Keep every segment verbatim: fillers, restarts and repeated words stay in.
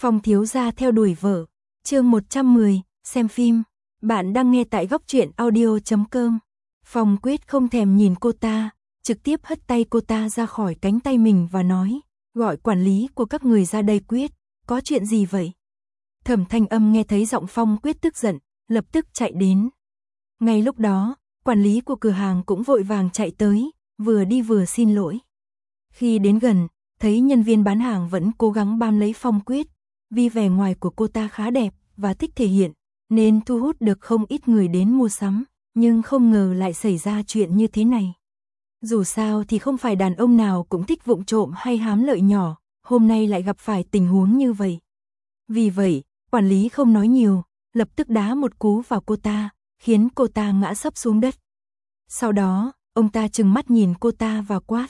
Phong thiếu gia theo đuổi vợ, chương một trăm mười, xem phim. Bạn đang nghe tại góc truyện audio chấm com. Phong Quyết không thèm nhìn cô ta, trực tiếp hất tay cô ta ra khỏi cánh tay mình và nói, gọi quản lý của các người ra đây Quyết, có chuyện gì vậy? Thẩm Thanh Âm nghe thấy giọng Phong Quyết tức giận, lập tức chạy đến. Ngay lúc đó, quản lý của cửa hàng cũng vội vàng chạy tới, vừa đi vừa xin lỗi. Khi đến gần, thấy nhân viên bán hàng vẫn cố gắng bám lấy Phong Quyết, vì vẻ ngoài của cô ta khá đẹp và thích thể hiện, nên thu hút được không ít người đến mua sắm, nhưng không ngờ lại xảy ra chuyện như thế này. Dù sao thì không phải đàn ông nào cũng thích vụng trộm hay hám lợi nhỏ, hôm nay lại gặp phải tình huống như vậy. Vì vậy, quản lý không nói nhiều, lập tức đá một cú vào cô ta, khiến cô ta ngã sấp xuống đất. Sau đó, ông ta trừng mắt nhìn cô ta và quát.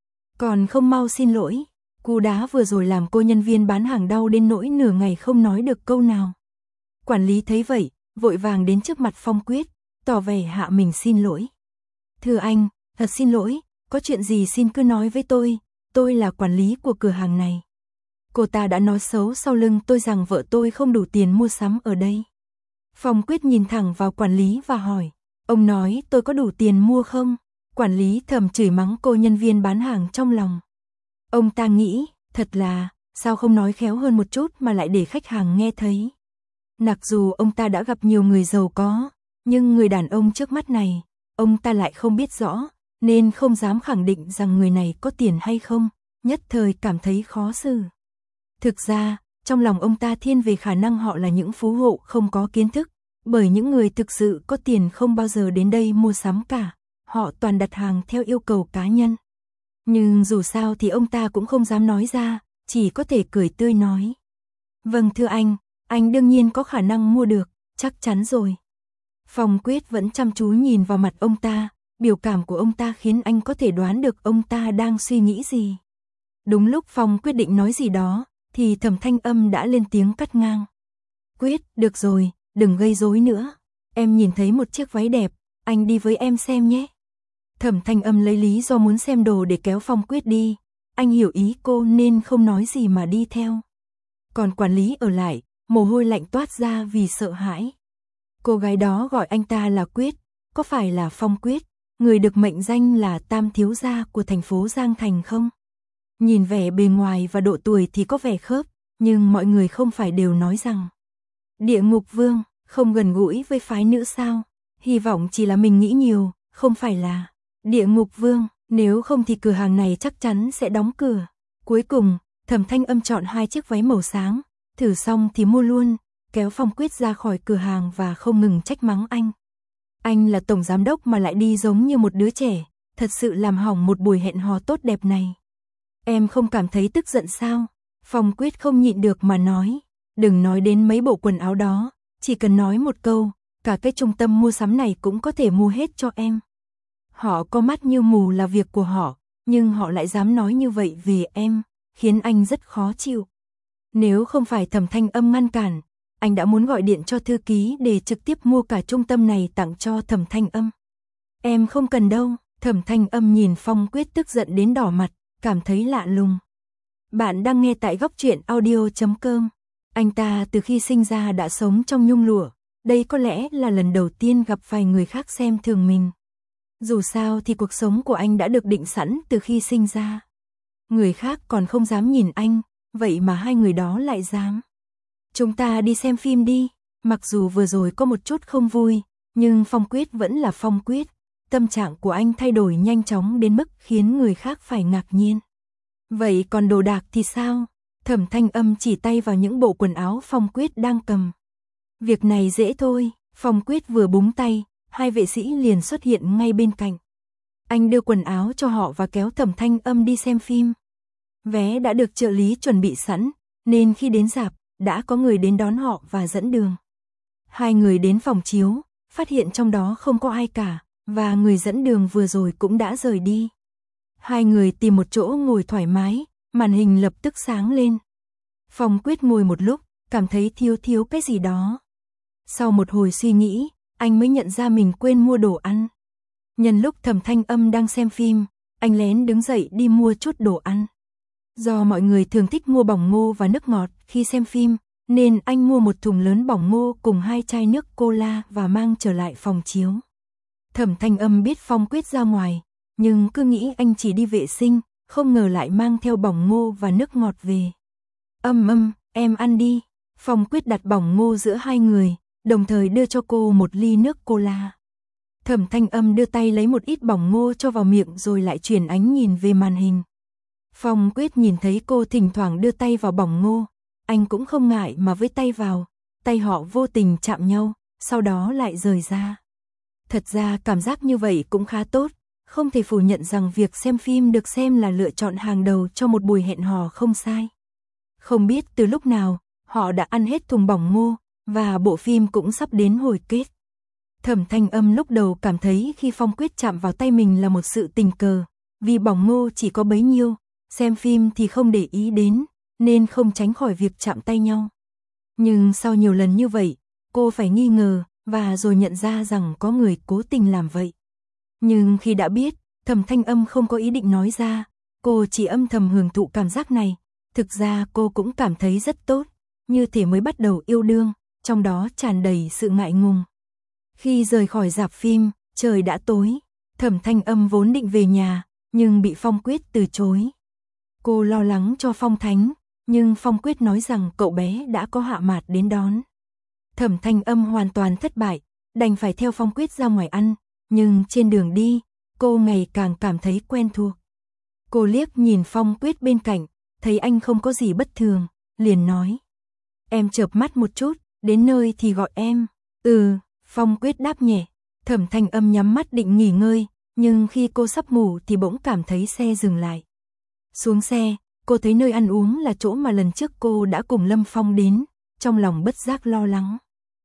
Còn không mau xin lỗi, cú đá vừa rồi làm cô nhân viên bán hàng đau đến nỗi nửa ngày không nói được câu nào. Quản lý thấy vậy, vội vàng đến trước mặt Phong Quyết, tỏ vẻ hạ mình xin lỗi. Thưa anh, thật xin lỗi, có chuyện gì xin cứ nói với tôi, tôi là quản lý của cửa hàng này. Cô ta đã nói xấu sau lưng tôi rằng vợ tôi không đủ tiền mua sắm ở đây. Phong Quyết nhìn thẳng vào quản lý và hỏi, ông nói tôi có đủ tiền mua không? Quản lý thầm chửi mắng cô nhân viên bán hàng trong lòng. Ông ta nghĩ, thật là, sao không nói khéo hơn một chút mà lại để khách hàng nghe thấy. Mặc dù ông ta đã gặp nhiều người giàu có, nhưng người đàn ông trước mắt này, ông ta lại không biết rõ, nên không dám khẳng định rằng người này có tiền hay không, nhất thời cảm thấy khó xử. Thực ra, trong lòng ông ta thiên về khả năng họ là những phú hộ không có kiến thức, bởi những người thực sự có tiền không bao giờ đến đây mua sắm cả, họ toàn đặt hàng theo yêu cầu cá nhân. Nhưng dù sao thì ông ta cũng không dám nói ra, chỉ có thể cười tươi nói. Vâng thưa anh, anh đương nhiên có khả năng mua được, chắc chắn rồi. Phong Quyết vẫn chăm chú nhìn vào mặt ông ta, biểu cảm của ông ta khiến anh có thể đoán được ông ta đang suy nghĩ gì. Đúng lúc Phong quyết định nói gì đó, thì Thẩm Thanh Âm đã lên tiếng cắt ngang. Quyết, được rồi, đừng gây rối nữa. Em nhìn thấy một chiếc váy đẹp, anh đi với em xem nhé. Thẩm Thanh Âm lấy lý do muốn xem đồ để kéo Phong Quyết đi. Anh hiểu ý cô nên không nói gì mà đi theo. Còn quản lý ở lại, mồ hôi lạnh toát ra vì sợ hãi. Cô gái đó gọi anh ta là Quyết, có phải là Phong Quyết, người được mệnh danh là tam thiếu gia của thành phố Giang Thành không? Nhìn vẻ bề ngoài và độ tuổi thì có vẻ khớp, nhưng mọi người không phải đều nói rằng Địa Ngục Vương không gần gũi với phái nữ sao? Hy vọng chỉ là mình nghĩ nhiều, không phải là Địa Ngục Vương, nếu không thì cửa hàng này chắc chắn sẽ đóng cửa. Cuối cùng, Thẩm Thanh Âm chọn hai chiếc váy màu sáng, thử xong thì mua luôn, kéo Phong Quyết ra khỏi cửa hàng và không ngừng trách mắng anh. Anh là tổng giám đốc mà lại đi giống như một đứa trẻ, thật sự làm hỏng một buổi hẹn hò tốt đẹp này. Em không cảm thấy tức giận sao? Phong Quyết không nhịn được mà nói, đừng nói đến mấy bộ quần áo đó, chỉ cần nói một câu, cả cái trung tâm mua sắm này cũng có thể mua hết cho em. Họ có mắt như mù là việc của họ, nhưng họ lại dám nói như vậy về em, khiến anh rất khó chịu. Nếu không phải Thẩm Thanh Âm ngăn cản, anh đã muốn gọi điện cho thư ký để trực tiếp mua cả trung tâm này tặng cho Thẩm Thanh Âm. Em không cần đâu, Thẩm Thanh Âm nhìn Phong Quyết tức giận đến đỏ mặt, cảm thấy lạ lùng. Bạn đang nghe tại góc truyện audio chấm com. Anh ta từ khi sinh ra đã sống trong nhung lụa, đây có lẽ là lần đầu tiên gặp vài người khác xem thường mình. Dù sao thì cuộc sống của anh đã được định sẵn từ khi sinh ra. Người khác còn không dám nhìn anh, vậy mà hai người đó lại dám. Chúng ta đi xem phim đi, mặc dù vừa rồi có một chút không vui, nhưng Phong Quyết vẫn là Phong Quyết. Tâm trạng của anh thay đổi nhanh chóng đến mức khiến người khác phải ngạc nhiên. Vậy còn đồ đạc thì sao? Thẩm Thanh Âm chỉ tay vào những bộ quần áo Phong Quyết đang cầm. Việc này dễ thôi, Phong Quyết vừa búng tay, hai vệ sĩ liền xuất hiện ngay bên cạnh. Anh đưa quần áo cho họ và kéo Thẩm Thanh Âm đi xem phim. Vé đã được trợ lý chuẩn bị sẵn, nên khi đến rạp, đã có người đến đón họ và dẫn đường. Hai người đến phòng chiếu, phát hiện trong đó không có ai cả, và người dẫn đường vừa rồi cũng đã rời đi. Hai người tìm một chỗ ngồi thoải mái, màn hình lập tức sáng lên. Phong Quyết ngồi một lúc, cảm thấy thiếu thiếu cái gì đó. Sau một hồi suy nghĩ, anh mới nhận ra mình quên mua đồ ăn. Nhân lúc Thẩm Thanh Âm đang xem phim, anh lén đứng dậy đi mua chút đồ ăn. Do mọi người thường thích mua bỏng ngô và nước ngọt, khi xem phim, nên anh mua một thùng lớn bỏng ngô cùng hai chai nước cola và mang trở lại phòng chiếu. Thẩm Thanh Âm biết Phong Quyết ra ngoài, nhưng cứ nghĩ anh chỉ đi vệ sinh, không ngờ lại mang theo bỏng ngô và nước ngọt về. Âm âm, em ăn đi. Phong Quyết đặt bỏng ngô giữa hai người, đồng thời đưa cho cô một ly nước cola. Thẩm Thanh Âm đưa tay lấy một ít bỏng ngô cho vào miệng rồi lại chuyển ánh nhìn về màn hình. Phong Quyết nhìn thấy cô thỉnh thoảng đưa tay vào bỏng ngô, anh cũng không ngại mà với tay vào, tay họ vô tình chạm nhau, sau đó lại rời ra. Thật ra cảm giác như vậy cũng khá tốt, không thể phủ nhận rằng việc xem phim được xem là lựa chọn hàng đầu cho một buổi hẹn hò không sai. Không biết từ lúc nào, họ đã ăn hết thùng bỏng ngô, và bộ phim cũng sắp đến hồi kết. Thẩm Thanh Âm lúc đầu cảm thấy khi Phong Quyết chạm vào tay mình là một sự tình cờ, vì bỏng ngô chỉ có bấy nhiêu, xem phim thì không để ý đến, nên không tránh khỏi việc chạm tay nhau. Nhưng sau nhiều lần như vậy, cô phải nghi ngờ, và rồi nhận ra rằng có người cố tình làm vậy. Nhưng khi đã biết, Thẩm Thanh Âm không có ý định nói ra, cô chỉ âm thầm hưởng thụ cảm giác này. Thực ra cô cũng cảm thấy rất tốt, như thể mới bắt đầu yêu đương, trong đó tràn đầy sự ngại ngùng. Khi rời khỏi rạp phim, trời đã tối, Thẩm Thanh Âm vốn định về nhà, nhưng bị Phong Quyết từ chối. Cô lo lắng cho Phong Thánh, nhưng Phong Quyết nói rằng cậu bé đã có Hạ Mạt đến đón. Thẩm Thanh Âm hoàn toàn thất bại, đành phải theo Phong Quyết ra ngoài ăn, nhưng trên đường đi, cô ngày càng cảm thấy quen thuộc. Cô liếc nhìn Phong Quyết bên cạnh, thấy anh không có gì bất thường, liền nói. Em chợp mắt một chút, đến nơi thì gọi em. Ừ, Phong Quyết đáp nhẹ. Thẩm Thanh Âm nhắm mắt định nghỉ ngơi, nhưng khi cô sắp ngủ thì bỗng cảm thấy xe dừng lại. Xuống xe, cô thấy nơi ăn uống là chỗ mà lần trước cô đã cùng Lâm Phong đến, trong lòng bất giác lo lắng.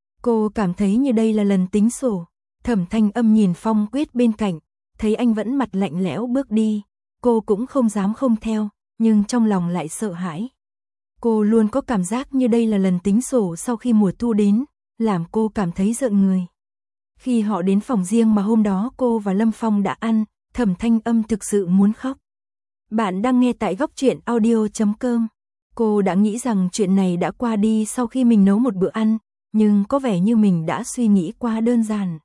Cô cảm thấy như đây là lần tính sổ. Thẩm Thanh Âm nhìn Phong Quyết bên cạnh, thấy anh vẫn mặt lạnh lẽo bước đi, cô cũng không dám không theo, nhưng trong lòng lại sợ hãi. Cô luôn có cảm giác như đây là lần tính sổ sau khi mùa thu đến, làm cô cảm thấy rợn người. Khi họ đến phòng riêng mà hôm đó cô và Lâm Phong đã ăn, Thẩm Thanh Âm thực sự muốn khóc. Bạn đang nghe tại góc truyện audio chấm com. Cô đã nghĩ rằng chuyện này đã qua đi sau khi mình nấu một bữa ăn, nhưng có vẻ như mình đã suy nghĩ quá đơn giản.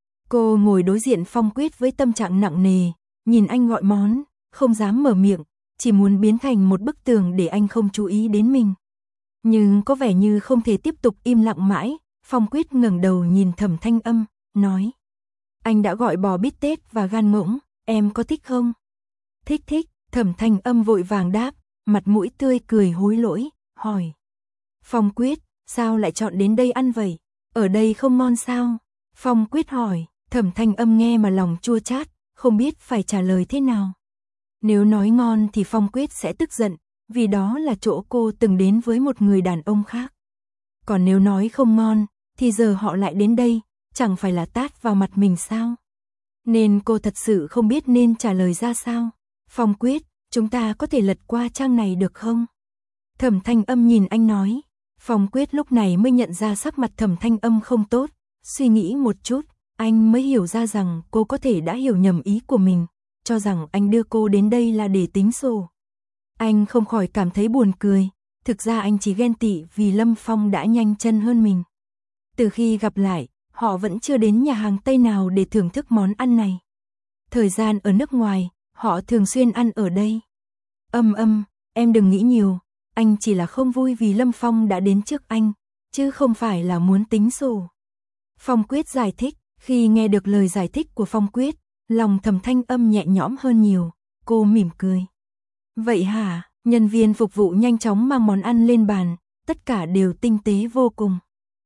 Cô ngồi đối diện Phong Quyết với tâm trạng nặng nề, nhìn anh gọi món, không dám mở miệng, chỉ muốn biến thành một bức tường để anh không chú ý đến mình. Nhưng có vẻ như không thể tiếp tục im lặng mãi, Phong Quyết ngẩng đầu nhìn Thẩm Thanh Âm, nói. Anh đã gọi bò bít tết và gan ngỗng, em có thích không? Thích thích, Thẩm Thanh Âm vội vàng đáp, mặt mũi tươi cười hối lỗi, hỏi. Phong Quyết, sao lại chọn đến đây ăn vậy? Ở đây không ngon sao? Phong Quyết hỏi, Thẩm Thanh Âm nghe mà lòng chua chát, không biết phải trả lời thế nào. Nếu nói ngon thì Phong Quyết sẽ tức giận, vì đó là chỗ cô từng đến với một người đàn ông khác. Còn nếu nói không ngon, thì giờ họ lại đến đây, chẳng phải là tát vào mặt mình sao? Nên cô thật sự không biết nên trả lời ra sao. Phong Quyết, chúng ta có thể lật qua trang này được không? Thẩm Thanh Âm nhìn anh nói. Phong Quyết lúc này mới nhận ra sắc mặt Thẩm Thanh Âm không tốt, suy nghĩ một chút, anh mới hiểu ra rằng cô có thể đã hiểu nhầm ý của mình, cho rằng anh đưa cô đến đây là để tính sổ. Anh không khỏi cảm thấy buồn cười, thực ra anh chỉ ghen tị vì Lâm Phong đã nhanh chân hơn mình. Từ khi gặp lại, họ vẫn chưa đến nhà hàng Tây nào để thưởng thức món ăn này. Thời gian ở nước ngoài, họ thường xuyên ăn ở đây. Âm âm, em đừng nghĩ nhiều, anh chỉ là không vui vì Lâm Phong đã đến trước anh, chứ không phải là muốn tính sổ. Phong Quyết giải thích, khi nghe được lời giải thích của Phong Quyết, lòng Thẩm Thanh Âm nhẹ nhõm hơn nhiều, cô mỉm cười. Vậy hả? Nhân viên phục vụ nhanh chóng mang món ăn lên bàn, tất cả đều tinh tế vô cùng.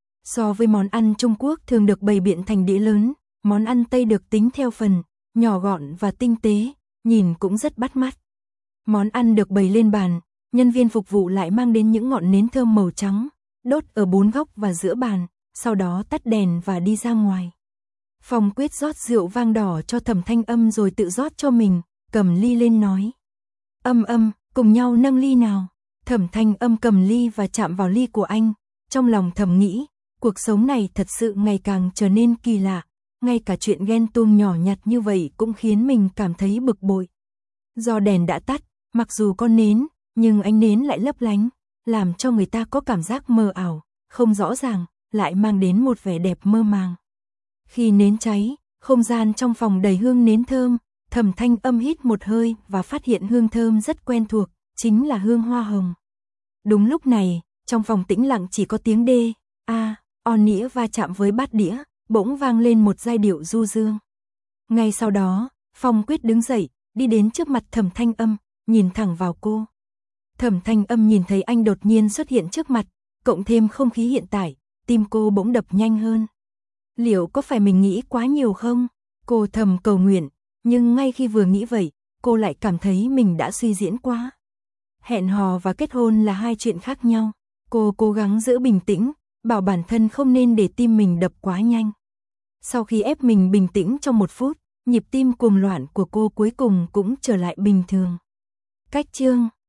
So với món ăn Trung Quốc thường được bày biện thành đĩa lớn, món ăn Tây được tính theo phần, nhỏ gọn và tinh tế, nhìn cũng rất bắt mắt. Món ăn được bày lên bàn, nhân viên phục vụ lại mang đến những ngọn nến thơm màu trắng, đốt ở bốn góc và giữa bàn, sau đó tắt đèn và đi ra ngoài. Phong Quyết rót rượu vang đỏ cho Thẩm Thanh Âm rồi tự rót cho mình, cầm ly lên nói. Âm âm, cùng nhau nâng ly nào. Thẩm Thanh Âm cầm ly và chạm vào ly của anh, trong lòng thầm nghĩ, cuộc sống này thật sự ngày càng trở nên kỳ lạ, ngay cả chuyện ghen tuông nhỏ nhặt như vậy cũng khiến mình cảm thấy bực bội. Do đèn đã tắt, mặc dù có nến, nhưng ánh nến lại lấp lánh, làm cho người ta có cảm giác mờ ảo, không rõ ràng, lại mang đến một vẻ đẹp mơ màng. Khi nến cháy, không gian trong phòng đầy hương nến thơm, Thẩm Thanh Âm hít một hơi và phát hiện hương thơm rất quen thuộc, chính là hương hoa hồng. Đúng lúc này, trong phòng tĩnh lặng chỉ có tiếng đê, a, o nĩa va chạm với bát đĩa, bỗng vang lên một giai điệu du dương. Ngay sau đó, Phong Quyết đứng dậy, đi đến trước mặt Thẩm Thanh Âm, nhìn thẳng vào cô. Thẩm Thanh Âm nhìn thấy anh đột nhiên xuất hiện trước mặt, cộng thêm không khí hiện tại, tim cô bỗng đập nhanh hơn. Liệu có phải mình nghĩ quá nhiều không? Cô thầm cầu nguyện, nhưng ngay khi vừa nghĩ vậy, cô lại cảm thấy mình đã suy diễn quá. Hẹn hò và kết hôn là hai chuyện khác nhau. Cô cố gắng giữ bình tĩnh, bảo bản thân không nên để tim mình đập quá nhanh. Sau khi ép mình bình tĩnh trong một phút, nhịp tim cuồng loạn của cô cuối cùng cũng trở lại bình thường. Cách chương